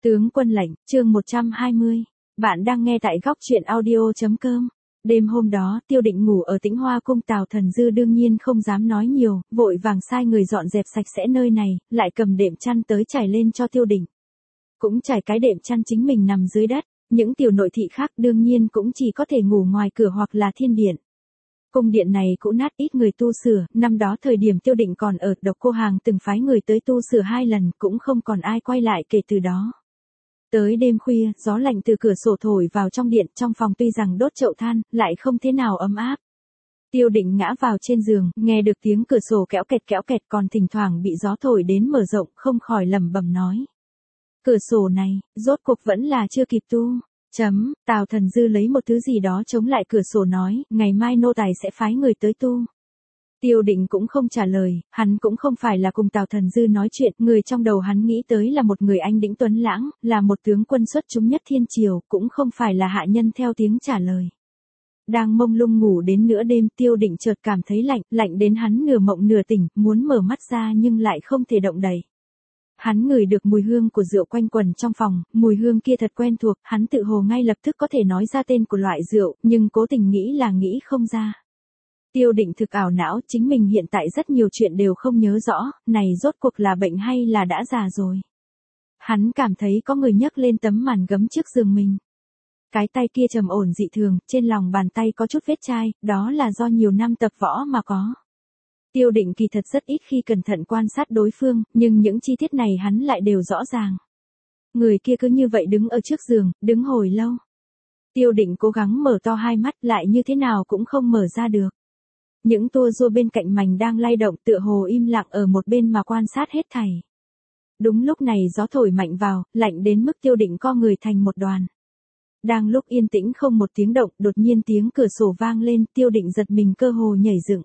Tướng quân lệnh, chương 120. Bạn đang nghe tại góc truyện audio.com. Đêm hôm đó, Tiêu Định ngủ ở Tĩnh Hoa cung. Tào Thần Dư đương nhiên không dám nói nhiều, vội vàng sai người dọn dẹp sạch sẽ nơi này, lại cầm đệm chăn tới trải lên cho Tiêu Định. Cũng trải cái đệm chăn chính mình nằm dưới đất, những tiểu nội thị khác đương nhiên cũng chỉ có thể ngủ ngoài cửa hoặc là thiên điện. Cung điện này cũ nát ít người tu sửa, năm đó thời điểm Tiêu Định còn ở Độc Cô Hàng từng phái người tới tu sửa 2 lần, cũng không còn ai quay lại kể từ đó. Tới đêm khuya, gió lạnh từ cửa sổ thổi vào trong điện, trong phòng tuy rằng đốt chậu than, lại không thế nào ấm áp. Tiêu Định ngã vào trên giường, nghe được tiếng cửa sổ kéo kẹt còn thỉnh thoảng bị gió thổi đến mở rộng, không khỏi lẩm bẩm nói. Cửa sổ này, rốt cuộc vẫn là chưa kịp tu. Tào Thần Dư lấy một thứ gì đó chống lại cửa sổ nói, ngày mai nô tài sẽ phái người tới tu. Tiêu Định cũng không trả lời, hắn cũng không phải là cùng Tào Thần Dư nói chuyện, người trong đầu hắn nghĩ tới là một người anh đĩnh tuấn lãng, là một tướng quân xuất chúng nhất thiên triều, cũng không phải là hạ nhân theo tiếng trả lời. Đang mông lung ngủ đến nửa đêm, Tiêu Định chợt cảm thấy lạnh, lạnh đến hắn nửa mộng nửa tỉnh, muốn mở mắt ra nhưng lại không thể động đậy. Hắn ngửi được mùi hương của rượu quanh quẩn trong phòng, mùi hương kia thật quen thuộc, hắn tự hồ ngay lập tức có thể nói ra tên của loại rượu, nhưng cố tình nghĩ không ra. Tiêu Định thực ảo não, chính mình hiện tại rất nhiều chuyện đều không nhớ rõ, này rốt cuộc là bệnh hay là đã già rồi. Hắn cảm thấy có người nhấc lên tấm màn gấm trước giường mình. Cái tay kia trầm ổn dị thường, trên lòng bàn tay có chút vết chai, đó là do nhiều năm tập võ mà có. Tiêu Định kỳ thật rất ít khi cẩn thận quan sát đối phương, nhưng những chi tiết này hắn lại đều rõ ràng. Người kia cứ như vậy đứng ở trước giường, đứng hồi lâu. Tiêu Định cố gắng mở to hai mắt lại như thế nào cũng không mở ra được. Những tua rua bên cạnh mành đang lay động tựa hồ im lặng ở một bên mà quan sát hết thảy. Đúng lúc này gió thổi mạnh vào, lạnh đến mức Tiêu Định co người thành một đoàn. Đang lúc yên tĩnh không một tiếng động, đột nhiên tiếng cửa sổ vang lên, Tiêu Định giật mình cơ hồ nhảy dựng.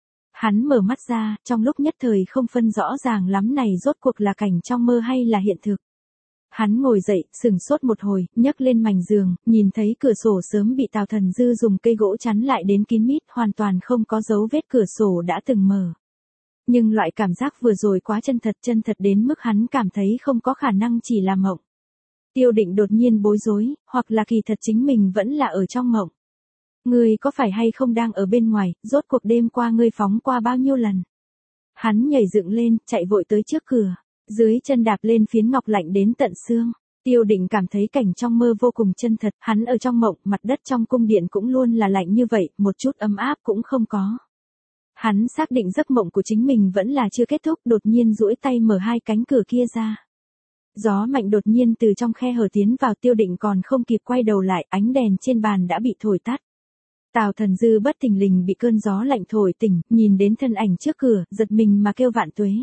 Hắn mở mắt ra, trong lúc nhất thời không phân rõ ràng lắm này rốt cuộc là cảnh trong mơ hay là hiện thực. Hắn ngồi dậy, sửng sốt một hồi, nhấc lên mành giường, nhìn thấy cửa sổ sớm bị Tào Thần Dư dùng cây gỗ chắn lại đến kín mít, hoàn toàn không có dấu vết cửa sổ đã từng mở. Nhưng loại cảm giác vừa rồi quá chân thật đến mức hắn cảm thấy không có khả năng chỉ là mộng. Tiêu Định đột nhiên bối rối, hoặc là kỳ thật chính mình vẫn là ở trong mộng. Ngươi có phải hay không đang ở bên ngoài, rốt cuộc đêm qua ngươi phóng qua bao nhiêu lần? Hắn nhảy dựng lên, chạy vội tới trước cửa. Dưới chân đạp lên phiến ngọc lạnh đến tận xương. Tiêu Định cảm thấy cảnh trong mơ vô cùng chân thật, hắn ở trong mộng, mặt đất trong cung điện cũng luôn là lạnh như vậy, một chút ấm áp cũng không có. Hắn xác định giấc mộng của chính mình vẫn là chưa kết thúc, đột nhiên duỗi tay mở hai cánh cửa kia ra. Gió mạnh đột nhiên từ trong khe hở tiến vào, Tiêu Định còn không kịp quay đầu lại, ánh đèn trên bàn đã bị thổi tắt. Tào Thần Dư bất thình lình bị cơn gió lạnh thổi tỉnh, nhìn đến thân ảnh trước cửa, giật mình mà kêu vạn tuế.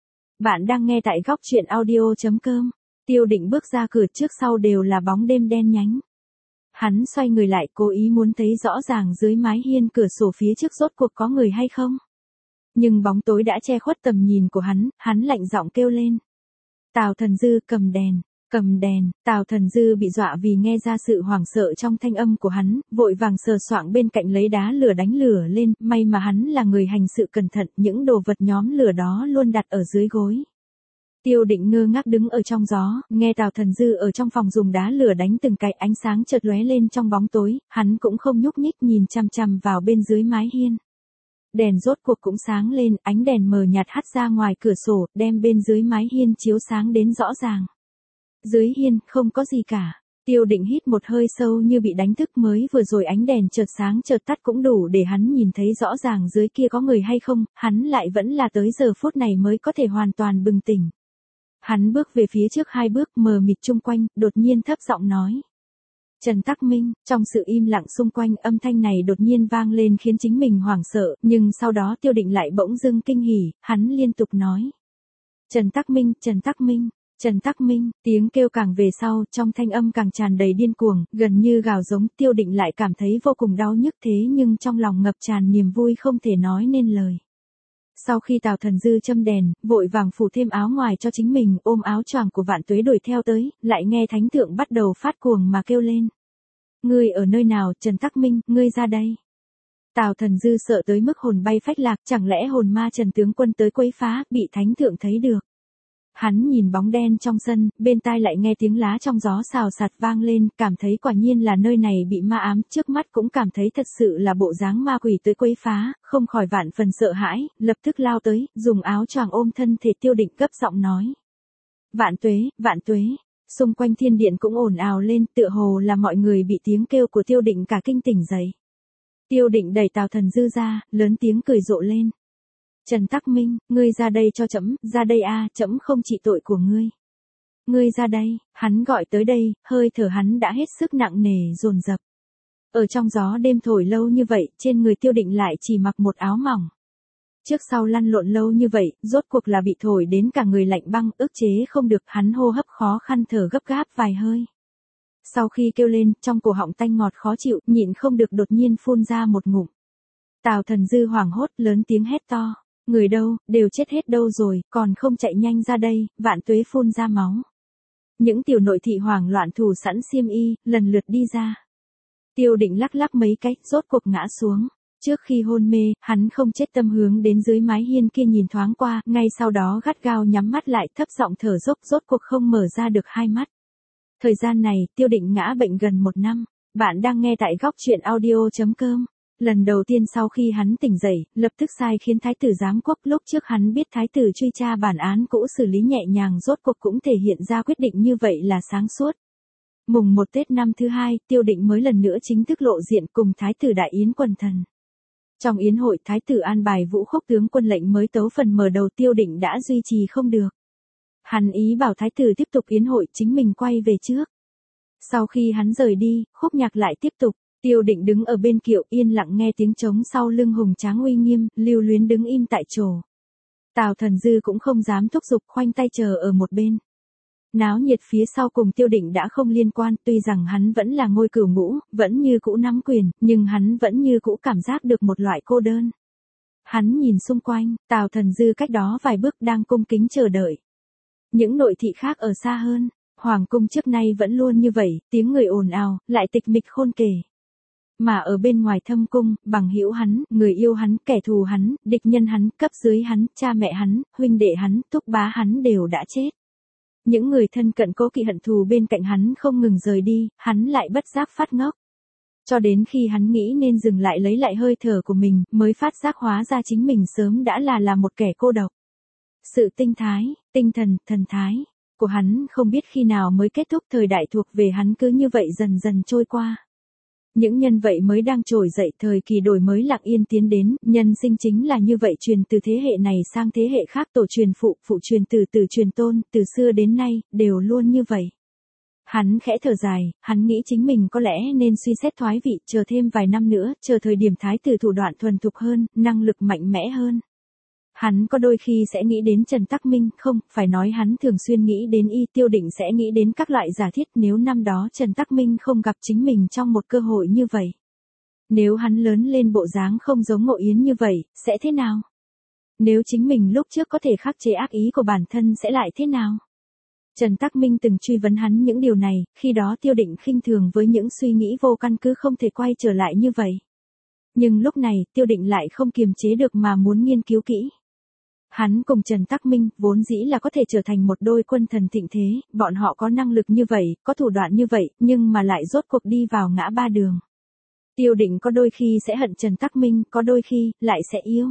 Bạn đang nghe tại góc truyện audio.com. Tiêu Định bước ra cửa, trước sau đều là bóng đêm đen nhánh. Hắn xoay người lại, cố ý muốn thấy rõ ràng dưới mái hiên cửa sổ phía trước rốt cuộc có người hay không. Nhưng bóng tối đã che khuất tầm nhìn của hắn lạnh giọng kêu lên. Tào Thần Dư, cầm đèn. Cầm đèn. Tào Thần Dư bị dọa vì nghe ra sự hoảng sợ trong thanh âm của hắn, vội vàng sờ soạng bên cạnh lấy đá lửa đánh lửa lên, may mà hắn là người hành sự cẩn thận, những đồ vật nhóm lửa đó luôn đặt ở dưới gối. Tiêu Định ngơ ngác đứng ở trong gió, nghe Tào Thần Dư ở trong phòng dùng đá lửa đánh từng cái, ánh sáng chợt lóe lên trong bóng tối, hắn cũng không nhúc nhích, nhìn chằm chằm vào bên dưới mái hiên. Đèn rốt cuộc cũng sáng lên, ánh đèn mờ nhạt hắt ra ngoài cửa sổ, đem bên dưới mái hiên chiếu sáng đến rõ ràng. Dưới hiên, không có gì cả. Tiêu Định hít một hơi sâu như bị đánh thức, mới vừa rồi ánh đèn chợt sáng chợt tắt cũng đủ để hắn nhìn thấy rõ ràng dưới kia có người hay không, hắn lại vẫn là tới giờ phút này mới có thể hoàn toàn bừng tỉnh. Hắn bước về phía trước 2 bước, mờ mịt chung quanh, đột nhiên thấp giọng nói. Trần Tắc Minh. Trong sự im lặng xung quanh, âm thanh này đột nhiên vang lên khiến chính mình hoảng sợ, nhưng sau đó Tiêu Định lại bỗng dưng kinh hỉ, hắn liên tục nói. Trần Tắc Minh, Trần Tắc Minh. Trần Tắc Minh, tiếng kêu càng về sau, trong thanh âm càng tràn đầy điên cuồng, gần như gào giống. Tiêu Định lại cảm thấy vô cùng đau nhức, thế nhưng trong lòng ngập tràn niềm vui không thể nói nên lời. Sau khi Tào Thần Dư châm đèn, vội vàng phủ thêm áo ngoài cho chính mình, ôm áo choàng của Vạn Tuế đuổi theo tới, lại nghe thánh thượng bắt đầu phát cuồng mà kêu lên. Ngươi ở nơi nào, Trần Tắc Minh, ngươi ra đây. Tào Thần Dư sợ tới mức hồn bay phách lạc, chẳng lẽ hồn ma Trần tướng quân tới quấy phá, bị thánh thượng thấy được. Hắn nhìn bóng đen trong sân, bên tai lại nghe tiếng lá trong gió xào xạc vang lên, cảm thấy quả nhiên là nơi này bị ma ám, trước mắt cũng cảm thấy thật sự là bộ dáng ma quỷ tới quấy phá, không khỏi vạn phần sợ hãi, lập tức lao tới, dùng áo choàng ôm thân thể Tiêu Định gấp giọng nói. Vạn tuế, xung quanh thiên điện cũng ồn ào lên, tựa hồ là mọi người bị tiếng kêu của Tiêu Định cả kinh tỉnh dậy. Tiêu Định đẩy Tào Thần Dư ra, lớn tiếng cười rộ lên. Trần Tắc Minh, ngươi ra đây cho trẫm, ra đây a, trẫm không trị tội của ngươi. Ngươi ra đây, hắn gọi tới đây, hơi thở hắn đã hết sức nặng nề dồn dập. Ở trong gió đêm thổi lâu như vậy, trên người Tiêu Định lại chỉ mặc một áo mỏng. Trước sau lăn lộn lâu như vậy, rốt cuộc là bị thổi đến cả người lạnh băng, ức chế không được, hắn hô hấp khó khăn thở gấp gáp vài hơi. Sau khi kêu lên, trong cổ họng tanh ngọt khó chịu, nhịn không được đột nhiên phun ra một ngụm. Tào Thần Dư hoảng hốt lớn tiếng hét to. Người đâu, đều chết hết đâu rồi, còn không chạy nhanh ra đây, Vạn Tuế phun ra máu. Những tiểu nội thị hoảng loạn thủ sẵn xiêm y, lần lượt đi ra. Tiêu Định lắc lắc mấy cái, rốt cuộc ngã xuống. Trước khi hôn mê, hắn không chết tâm hướng đến dưới mái hiên kia nhìn thoáng qua, ngay sau đó gắt gao nhắm mắt lại thấp giọng thở dốc, rốt cuộc không mở ra được hai mắt. Thời gian này, Tiêu Định ngã bệnh gần 1 năm. Bạn đang nghe tại góc truyện audio.com. Lần đầu tiên sau khi hắn tỉnh dậy, lập tức sai khiến Thái tử giám quốc, lúc trước hắn biết Thái tử truy tra bản án cũ xử lý nhẹ nhàng, rốt cuộc cũng thể hiện ra quyết định như vậy là sáng suốt. Mùng 1 Tết năm thứ 2, Tiêu Định mới lần nữa chính thức lộ diện cùng Thái tử đại yến quần thần. Trong yến hội, Thái tử an bài Vũ Khúc tướng quân lệnh mới tấu phần mở đầu, Tiêu Định đã duy trì không được. Hắn ý bảo Thái tử tiếp tục yến hội, chính mình quay về trước. Sau khi hắn rời đi, khúc nhạc lại tiếp tục. Tiêu Định đứng ở bên kiệu yên lặng nghe tiếng trống sau lưng hùng tráng uy nghiêm, lưu luyến đứng im tại chỗ. Tào Thần Dư cũng không dám thúc giục, khoanh tay chờ ở một bên. Náo nhiệt phía sau cùng Tiêu Định đã không liên quan, tuy rằng hắn vẫn là ngôi cửu ngũ, vẫn như cũ nắm quyền, nhưng hắn vẫn như cũ cảm giác được một loại cô đơn. Hắn nhìn xung quanh, Tào Thần Dư cách đó vài bước đang cung kính chờ đợi. Những nội thị khác ở xa hơn, Hoàng cung trước nay vẫn luôn như vậy, tiếng người ồn ào, lại tịch mịch khôn kể. Mà ở bên ngoài thâm cung, bằng hữu hắn, người yêu hắn, kẻ thù hắn, địch nhân hắn, cấp dưới hắn, cha mẹ hắn, huynh đệ hắn, thúc bá hắn đều đã chết. Những người thân cận cố kỵ hận thù bên cạnh hắn không ngừng rời đi, hắn lại bất giác phát ngốc. Cho đến khi hắn nghĩ nên dừng lại lấy lại hơi thở của mình, mới phát giác hóa ra chính mình sớm đã là một kẻ cô độc. Sự tinh thái, tinh thần, thần thái của hắn không biết khi nào mới kết thúc, thời đại thuộc về hắn cứ như vậy dần dần trôi qua. Những nhân vậy mới đang trồi dậy, thời kỳ đổi mới lặng yên tiến đến, nhân sinh chính là như vậy, truyền từ thế hệ này sang thế hệ khác, tổ truyền phụ, phụ truyền tử, tử truyền tôn, từ xưa đến nay, đều luôn như vậy. Hắn khẽ thở dài, hắn nghĩ chính mình có lẽ nên suy xét thoái vị, chờ thêm vài năm nữa, chờ thời điểm Thái tử thủ đoạn thuần thục hơn, năng lực mạnh mẽ hơn. Hắn có đôi khi sẽ nghĩ đến Trần Tắc Minh, không, phải nói hắn thường xuyên nghĩ đến Tiêu Định, sẽ nghĩ đến các loại giả thiết nếu năm đó Trần Tắc Minh không gặp chính mình trong một cơ hội như vậy. Nếu hắn lớn lên bộ dáng không giống Ngộ Yến như vậy, sẽ thế nào? Nếu chính mình lúc trước có thể khắc chế ác ý của bản thân sẽ lại thế nào? Trần Tắc Minh từng truy vấn hắn những điều này, khi đó Tiêu Định khinh thường với những suy nghĩ vô căn cứ không thể quay trở lại như vậy. Nhưng lúc này, Tiêu Định lại không kiềm chế được mà muốn nghiên cứu kỹ. Hắn cùng Trần Tắc Minh, vốn dĩ là có thể trở thành một đôi quân thần thịnh thế, bọn họ có năng lực như vậy, có thủ đoạn như vậy, nhưng mà lại rốt cuộc đi vào ngã ba đường. Tiêu Định có đôi khi sẽ hận Trần Tắc Minh, có đôi khi, lại sẽ yêu.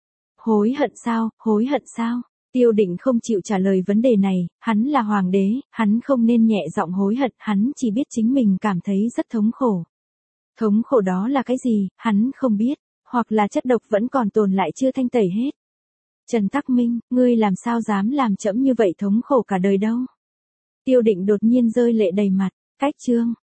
Hối hận sao, hối hận sao? Tiêu Định không chịu trả lời vấn đề này, hắn là hoàng đế, hắn không nên nhẹ giọng hối hận, hắn chỉ biết chính mình cảm thấy rất thống khổ. Thống khổ đó là cái gì, hắn không biết, hoặc là chất độc vẫn còn tồn lại chưa thanh tẩy hết. Trần Tắc Minh, ngươi làm sao dám làm trẫm như vậy, thống khổ cả đời đâu. Tiêu Định đột nhiên rơi lệ đầy mặt, cách chương.